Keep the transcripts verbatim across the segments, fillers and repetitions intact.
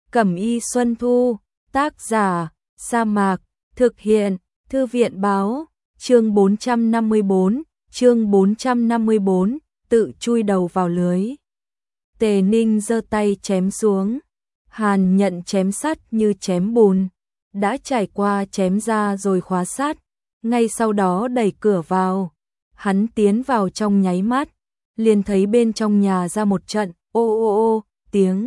Cẩm y Xuân Thu, tác giả, Sa Mạc, thực hiện, Thư viện báo, chương bốn trăm năm mươi bốn, chương bốn trăm năm mươi bốn, tự chui đầu vào lưới. Tề Ninh giơ tay chém xuống, Hàn Nhận chém sắt như chém bùn, đã trải qua chém ra rồi khóa sát, ngay sau đó đẩy cửa vào. Hắn tiến vào trong nháy mắt, liền thấy bên trong nhà ra một trận ô ô ô tiếng.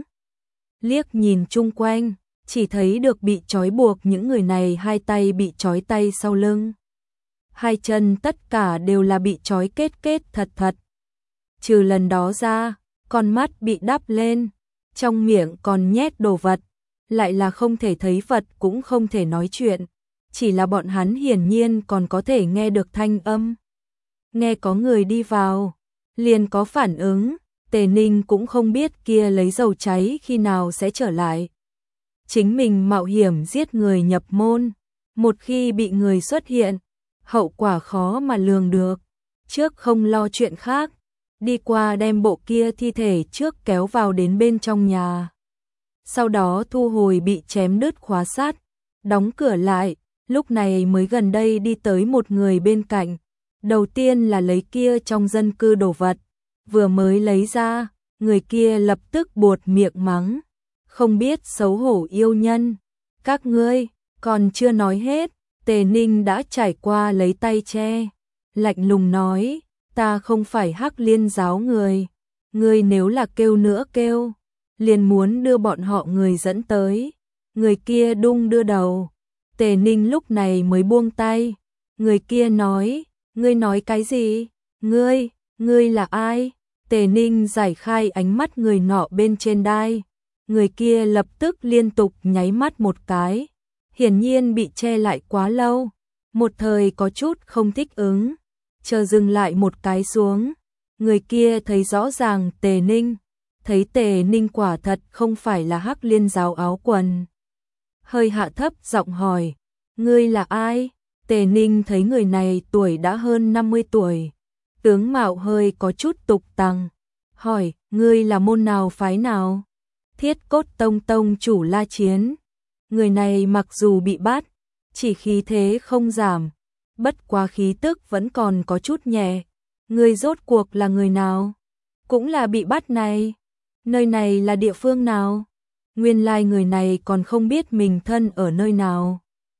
Liếc nhìn chung quanh, chỉ thấy được bị trói buộc những người này hai tay bị trói tay sau lưng. Hai chân tất cả đều là bị trói kết kết thật thật. Trừ lần đó ra, con mắt bị đắp lên, trong miệng còn nhét đồ vật, lại là không thể thấy vật cũng không thể nói chuyện, chỉ là bọn hắn hiển nhiên còn có thể nghe được thanh âm. Nghe có người đi vào, liền có phản ứng, Tề Ninh cũng không biết kia lấy dầu cháy khi nào sẽ trở lại. Chính mình mạo hiểm giết người nhập môn, một khi bị người xuất hiện, hậu quả khó mà lường được. Trước không lo chuyện khác, đi qua đem bộ kia thi thể trước kéo vào đến bên trong nhà. Sau đó thu hồi bị chém đứt khóa sát, đóng cửa lại, lúc này mới gần đây đi tới một người bên cạnh. Đầu tiên là lấy kia trong dân cư đồ vật, vừa mới lấy ra, người kia lập tức buột miệng mắng. Không biết xấu hổ yêu nhân, các ngươi, còn chưa nói hết, Tề Ninh đã trải qua lấy tay che, lạnh lùng nói, ta không phải Hắc Liên giáo người, ngươi nếu là kêu nữa kêu, liền muốn đưa bọn họ người dẫn tới. Người kia đung đưa đầu, Tề Ninh lúc này mới buông tay, người kia nói, ngươi nói cái gì, ngươi, ngươi là ai? Tề Ninh giải khai ánh mắt người nọ bên trên đai. Người kia lập tức liên tục nháy mắt một cái, hiển nhiên bị che lại quá lâu, một thời có chút không thích ứng, chờ dừng lại một cái xuống. Người kia thấy rõ ràng Tề Ninh, thấy Tề Ninh quả thật không phải là Hắc Liên giáo áo quần. Hơi hạ thấp giọng hỏi, ngươi là ai? Tề Ninh thấy người này tuổi đã hơn năm mươi tuổi, tướng mạo hơi có chút tục tằng, hỏi, ngươi là môn nào phái nào? Thiết Cốt Tông tông chủ La Chiến. Người này mặc dù bị bắt, chỉ khí thế không giảm, bất quá khí tức vẫn còn có chút nhẹ. Ngươi rốt cuộc là người nào? Cũng là bị bắt này. Nơi này là địa phương nào? Nguyên lai người này còn không biết mình thân ở nơi nào.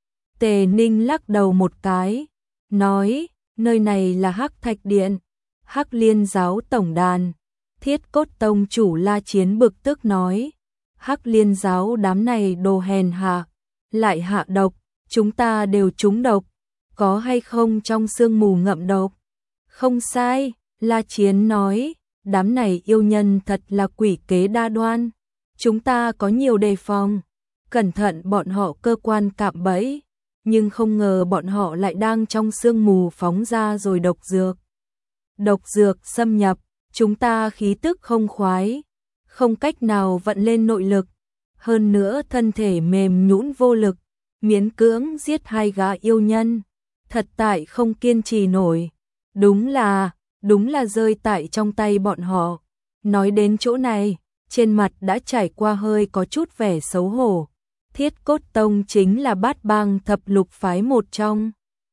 Tề Ninh lắc đầu một cái, nói, nơi này là Hắc Thạch Điện, Hắc Liên giáo tổng đàn. Thiết Cốt Tông chủ La Chiến bực tức nói, Hắc Liên giáo đám này đồ hèn hạ, lại hạ độc, chúng ta đều trúng độc, có hay không trong sương mù ngậm độc? Không sai, La Chiến nói, đám này yêu nhân thật là quỷ kế đa đoan, chúng ta có nhiều đề phòng, cẩn thận bọn họ cơ quan cạm bẫy, nhưng không ngờ bọn họ lại đang trong sương mù phóng ra rồi độc dược. Độc dược xâm nhập, chúng ta khí tức không khoái, không cách nào vận lên nội lực, hơn nữa thân thể mềm nhũn vô lực, miễn cưỡng giết hai gã yêu nhân, thật tại không kiên trì nổi. Đúng là, đúng là rơi tại trong tay bọn họ. Nói đến chỗ này, trên mặt đã trải qua hơi có chút vẻ xấu hổ. Thiết Cốt Tông chính là bát bang thập lục phái một trong.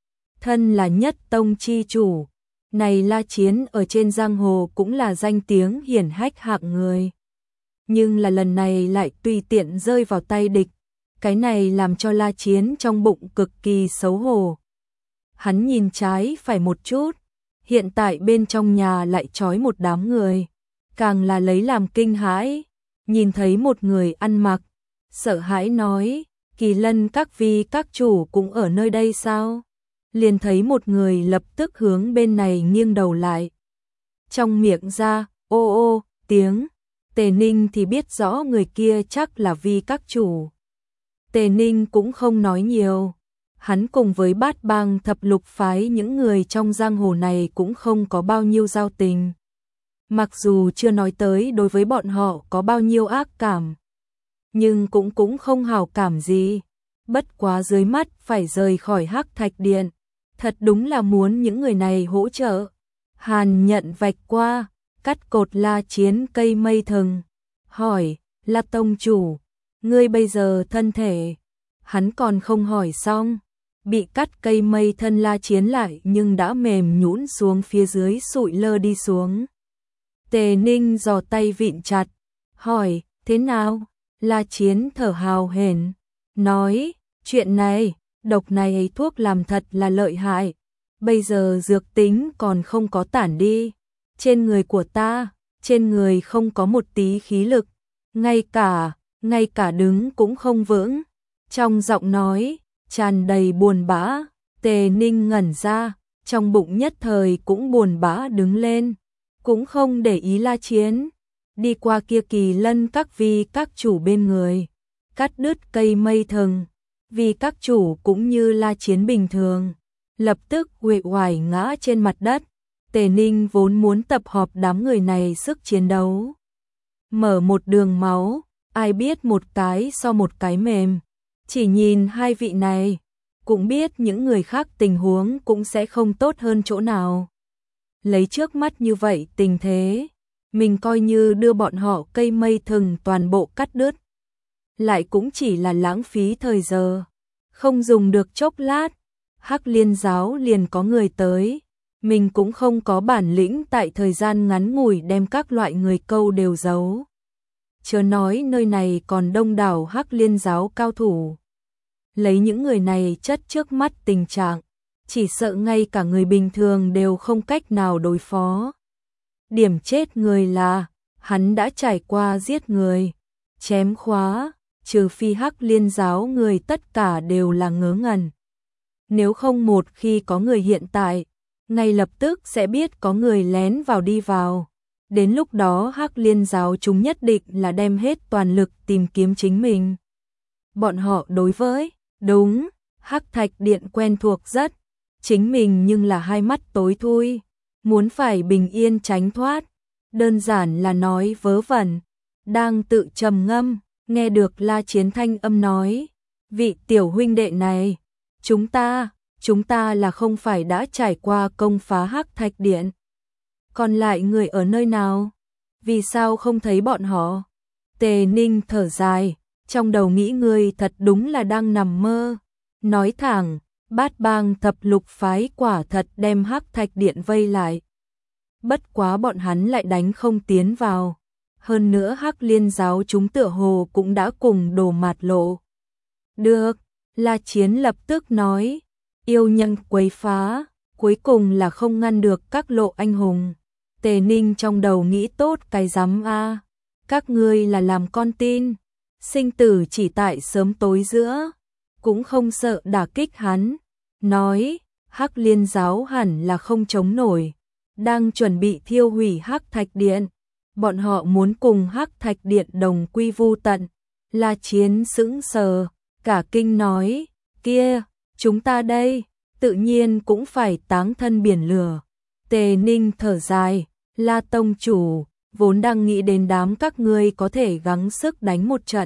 Thân là nhất tông chi chủ. Này La Chiến ở trên giang hồ cũng là danh tiếng hiển hách hạng người. Nhưng là lần này lại tùy tiện rơi vào tay địch. Cái này làm cho La Chiến trong bụng cực kỳ xấu hổ. Hắn nhìn trái phải một chút. Hiện tại bên trong nhà lại trói một đám người. Càng là lấy làm kinh hãi. Nhìn thấy một người ăn mặc. Sợ hãi nói, Kỳ Lân các vi các chủ cũng ở nơi đây sao? Liền thấy một người lập tức hướng bên này nghiêng đầu lại. Trong miệng ra, ô ô, tiếng. Tề Ninh thì biết rõ người kia chắc là vi các chủ. Tề Ninh cũng không nói nhiều. Hắn cùng với bát bang thập lục phái những người trong giang hồ này cũng không có bao nhiêu giao tình. Mặc dù chưa nói tới đối với bọn họ có bao nhiêu ác cảm, nhưng cũng cũng không hảo cảm gì. Bất quá dưới mắt phải rời khỏi Hắc Thạch Điện, thật đúng là muốn những người này hỗ trợ. Hàn Nhận vạch qua, cắt cột La Chiến cây mây thừng, hỏi, La tông chủ, ngươi bây giờ thân thể, hắn còn không hỏi xong, bị cắt cây mây thân La Chiến lại nhưng đã mềm nhũn xuống phía dưới sụi lơ đi xuống. Tề Ninh giò tay vịn chặt, hỏi, thế nào? La Chiến thở hào hển, nói, chuyện này, độc này thuốc làm thật là lợi hại, bây giờ dược tính còn không có tản đi, trên người của ta, trên người không có một tí khí lực, ngay cả, ngay cả đứng cũng không vững. Trong giọng nói, tràn đầy buồn bã, Tề Ninh ngẩn ra, trong bụng nhất thời cũng buồn bã đứng lên, cũng không để ý La Chiến. Đi qua kia Kỳ Lân các vi các chủ bên người, cắt đứt cây mây thừng, vì các chủ cũng như La Chiến bình thường, lập tức uể oải ngã trên mặt đất. Tề Ninh vốn muốn tập hợp đám người này sức chiến đấu, mở một đường máu, ai biết một cái so một cái mềm, chỉ nhìn hai vị này, cũng biết những người khác tình huống cũng sẽ không tốt hơn chỗ nào. Lấy trước mắt như vậy tình thế, mình coi như đưa bọn họ cây mây thừng toàn bộ cắt đứt, lại cũng chỉ là lãng phí thời giờ, không dùng được chốc lát, Hắc Liên giáo liền có người tới, mình cũng không có bản lĩnh tại thời gian ngắn ngủi đem các loại người câu đều giấu. Chớ nói nơi này còn đông đảo Hắc Liên giáo cao thủ. Lấy những người này chất trước mắt tình trạng, chỉ sợ ngay cả người bình thường đều không cách nào đối phó. Điểm chết người là, hắn đã trải qua giết người, chém khóa, trừ phi Hắc Liên giáo người tất cả đều là ngớ ngẩn. Nếu không một khi có người hiện tại, ngay lập tức sẽ biết có người lén vào đi vào. Đến lúc đó Hắc Liên giáo chúng nhất định là đem hết toàn lực tìm kiếm chính mình. Bọn họ đối với, đúng, Hắc Thạch Điện quen thuộc rất, chính mình nhưng là hai mắt tối thui, muốn phải bình yên tránh thoát, đơn giản là nói vớ vẩn. Đang tự trầm ngâm, nghe được La Chiến thanh âm nói, vị tiểu huynh đệ này, chúng ta, chúng ta là không phải đã trải qua công phá Hắc Thạch Điện. Còn lại người ở nơi nào? Vì sao không thấy bọn họ? Tề Ninh thở dài, trong đầu nghĩ người thật đúng là đang nằm mơ. Nói thẳng, Bát Bang thập lục phái quả thật đem Hắc Thạch Điện vây lại. Bất quá bọn hắn lại đánh không tiến vào. Hơn nữa Hắc Liên giáo chúng tựa hồ cũng đã cùng đổ mạt lộ. Được, La Chiến lập tức nói, yêu nhân quấy phá, cuối cùng là không ngăn được các lộ anh hùng. Tề Ninh trong đầu nghĩ tốt cái rắm a, các ngươi là làm con tin, sinh tử chỉ tại sớm tối giữa, cũng không sợ đả kích hắn. Nói, Hắc Liên giáo hẳn là không chống nổi, đang chuẩn bị thiêu hủy Hắc Thạch Điện. Bọn họ muốn cùng Hắc Thạch Điện đồng quy vu tận. La Chiến sững sờ, cả kinh nói, kia, chúng ta đây, tự nhiên cũng phải táng thân biển lửa. Tề Ninh thở dài, La tông chủ, vốn đang nghĩ đến đám các ngươi có thể gắng sức đánh một trận,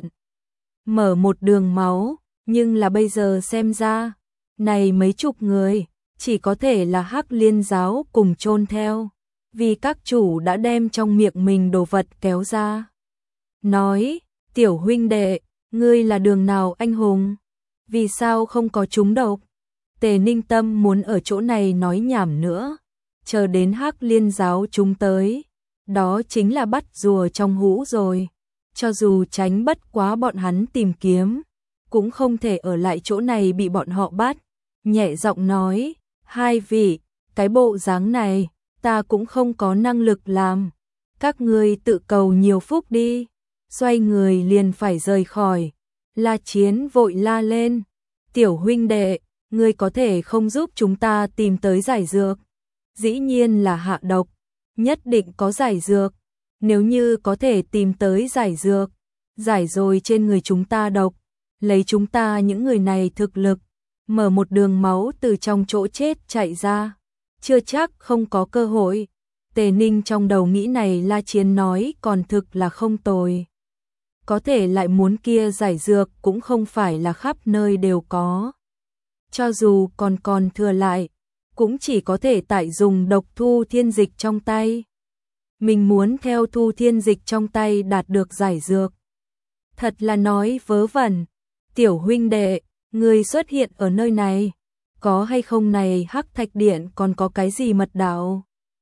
mở một đường máu, nhưng là bây giờ xem ra, này mấy chục người, chỉ có thể là Hắc Liên giáo cùng chôn theo, vì các chủ đã đem trong miệng mình đồ vật kéo ra. Nói, tiểu huynh đệ, ngươi là đường nào anh hùng? Vì sao không có trúng độc? Tề Ninh tâm muốn ở chỗ này nói nhảm nữa, chờ đến Hắc Liên giáo chúng tới, đó chính là bắt rùa trong hũ rồi. Cho dù tránh bất quá bọn hắn tìm kiếm, cũng không thể ở lại chỗ này bị bọn họ bắt. Nhẹ giọng nói, hai vị, cái bộ dáng này, ta cũng không có năng lực làm. Các ngươi tự cầu nhiều phúc đi. Xoay người liền phải rời khỏi. La Chiến vội la lên, tiểu huynh đệ, ngươi có thể không giúp chúng ta tìm tới giải dược? Dĩ nhiên là hạ độc, nhất định có giải dược. Nếu như có thể tìm tới giải dược, giải rồi trên người chúng ta độc, lấy chúng ta những người này thực lực, mở một đường máu từ trong chỗ chết chạy ra, chưa chắc không có cơ hội. Tề Ninh trong đầu nghĩ này La Chiến nói còn thực là không tồi. Có thể lại muốn kia giải dược cũng không phải là khắp nơi đều có. Cho dù còn còn thừa lại, cũng chỉ có thể tại dùng độc thu thiên dịch trong tay. Mình muốn theo thu thiên dịch trong tay đạt được giải dược. thật là nói vớ vẩn. Tiểu huynh đệ, người xuất hiện ở nơi này, có hay không này Hắc Thạch Điện còn có cái gì mật đạo?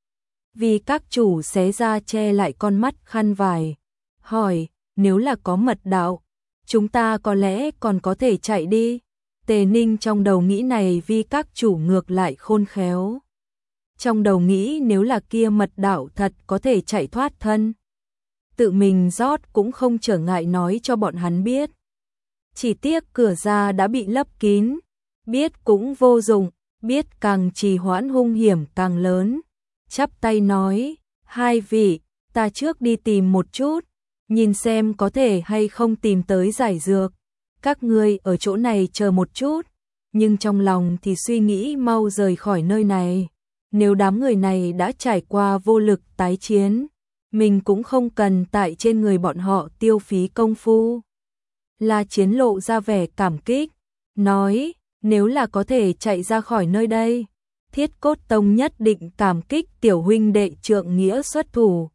Vì các chủ xé ra che lại con mắt khăn vải, hỏi, nếu là có mật đạo, chúng ta có lẽ còn có thể chạy đi. Tề Ninh trong đầu nghĩ này vì các chủ ngược lại khôn khéo. Trong đầu nghĩ nếu là kia mật đạo thật có thể chạy thoát thân. Tự mình rót cũng không trở ngại nói cho bọn hắn biết. Chỉ tiếc cửa ra đã bị lấp kín, biết cũng vô dụng, biết càng trì hoãn hung hiểm càng lớn. Chắp tay nói, hai vị, ta trước đi tìm một chút, nhìn xem có thể hay không tìm tới giải dược. Các ngươi ở chỗ này chờ một chút, nhưng trong lòng thì suy nghĩ mau rời khỏi nơi này. Nếu đám người này đã trải qua vô lực tái chiến, mình cũng không cần tại trên người bọn họ tiêu phí công phu. La Chiến lộ ra vẻ cảm kích, nói, nếu là có thể chạy ra khỏi nơi đây, Thiết Cốt Tông nhất định cảm kích tiểu huynh đệ trượng nghĩa xuất thủ.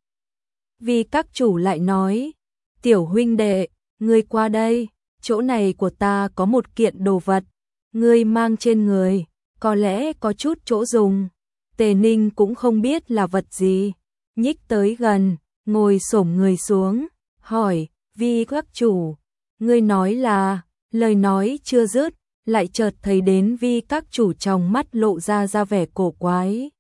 Vì các chủ lại nói, tiểu huynh đệ, ngươi qua đây, chỗ này của ta có một kiện đồ vật, ngươi mang trên người, có lẽ có chút chỗ dùng. Tề Ninh cũng không biết là vật gì, nhích tới gần, ngồi xổm người xuống, hỏi, Vi các chủ, ngươi nói là, lời nói chưa dứt, lại chợt thấy đến Vi các chủ trong mắt lộ ra ra vẻ cổ quái.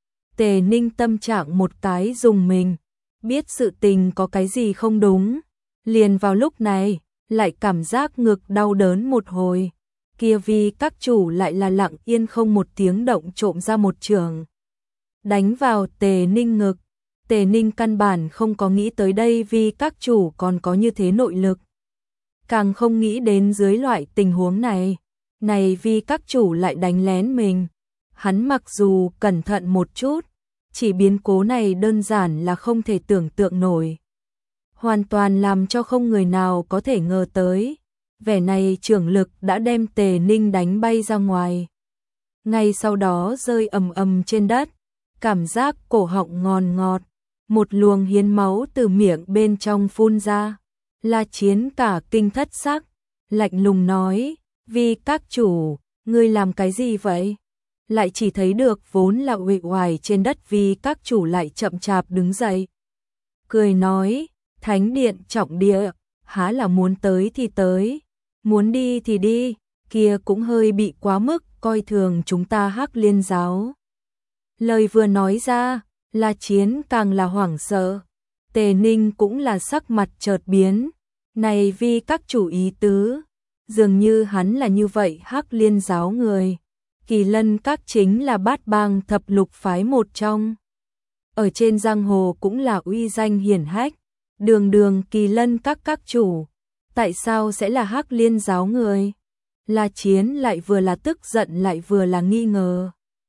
Tề Ninh tâm trạng một cái dùng mình, biết sự tình có cái gì không đúng, liền vào lúc này, lại cảm giác ngực đau đớn một hồi. Kia Vi các chủ lại là lặng yên không một tiếng động trộm ra một trường, đánh vào Tề Ninh ngực. Tề Ninh căn bản không có nghĩ tới đây vì các chủ còn có như thế nội lực. Càng không nghĩ đến dưới loại tình huống này, này vì các chủ lại đánh lén mình. Hắn mặc dù cẩn thận một chút, chỉ biến cố này đơn giản là không thể tưởng tượng nổi. Hoàn toàn làm cho không người nào có thể ngờ tới. Vẻ này trưởng lực đã đem Tề Ninh đánh bay ra ngoài. Ngay sau đó rơi ầm ầm trên đất, cảm giác cổ họng ngon ngọt, một luồng hiến máu từ miệng bên trong phun ra. La Chiến cả kinh thất sắc, lạnh lùng nói, vì các chủ, ngươi làm cái gì vậy? Lại chỉ thấy được vốn là uể oải trên đất vì các chủ lại chậm chạp đứng dậy. Cười nói, thánh điện trọng địa, há là muốn tới thì tới, muốn đi thì đi, kia cũng hơi bị quá mức coi thường chúng ta Hắc Liên giáo. Lời vừa nói ra, La Chiến càng là hoảng sợ. Tề Ninh cũng là sắc mặt chợt biến. Này vì các chủ ý tứ, dường như hắn là như vậy Hắc Liên giáo người. Kỳ Lân các chính là bát bang thập lục phái một trong. Ở trên giang hồ cũng là uy danh hiển hách. Đường đường Kỳ Lân các các chủ, tại sao sẽ là Hắc Liên giáo người? La Chiến lại vừa là tức giận lại vừa là nghi ngờ.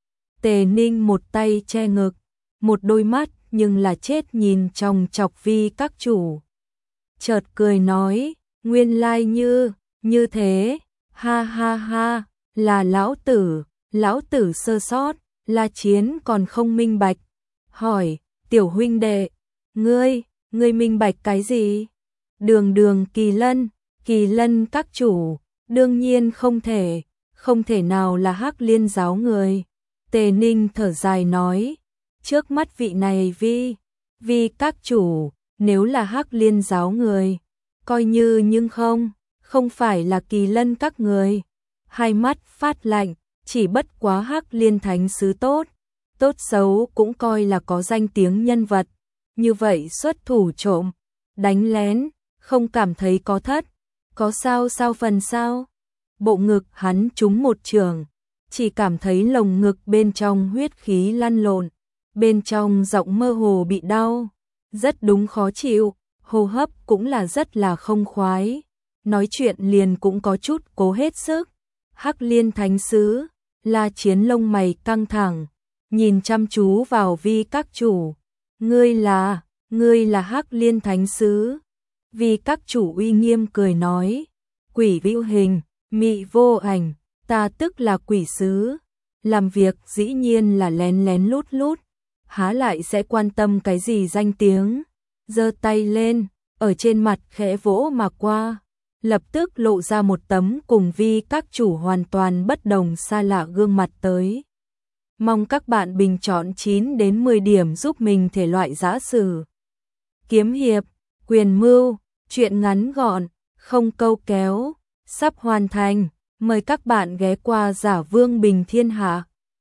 Tề Ninh một tay che ngực, một đôi mắt nhưng là chết nhìn trong chọc vi các chủ. Chợt cười nói, nguyên lai như, như thế, ha ha ha, là lão tử, lão tử sơ sót. La Chiến còn không minh bạch, hỏi, tiểu huynh đệ, ngươi, ngươi minh bạch cái gì? Đường đường Kỳ Lân, Kỳ Lân các chủ, đương nhiên không thể, không thể nào là Hắc Liên giáo người. Tề Ninh thở dài nói, trước mắt vị này vi, vi các chủ, nếu là Hắc Liên giáo người, coi như nhưng không, không phải là Kỳ Lân các người. Hai mắt phát lạnh, chỉ bất quá Hắc Liên thánh sứ tốt, tốt xấu cũng coi là có danh tiếng nhân vật, như vậy xuất thủ trộm, đánh lén, không cảm thấy có thất, có sao sao phần sao? Bộ ngực hắn trúng một trường, chỉ cảm thấy lồng ngực bên trong huyết khí lăn lộn, bên trong giọng mơ hồ bị đau, rất đúng khó chịu, hô hấp cũng là rất là không khoái, nói chuyện liền cũng có chút cố hết sức. Hắc Liên thánh sứ, La Chiến lông mày căng thẳng, nhìn chăm chú vào vi các chủ, ngươi là, ngươi là Hắc Liên thánh sứ. Vi các chủ uy nghiêm cười nói, quỷ vưu hình, mị vô ảnh, ta tức là quỷ sứ, làm việc dĩ nhiên là lén lén lút lút, há lại sẽ quan tâm cái gì danh tiếng. Giơ tay lên, ở trên mặt khẽ vỗ mà qua, lập tức lộ ra một tấm cùng vi các chủ hoàn toàn bất đồng xa lạ gương mặt tới. Mong các bạn bình chọn chín đến mười điểm giúp mình thể loại giã sử, kiếm hiệp, quyền mưu, truyện ngắn gọn, không câu kéo, sắp hoàn thành. Mời các bạn ghé qua Giả Vương Bình Thiên Hạ.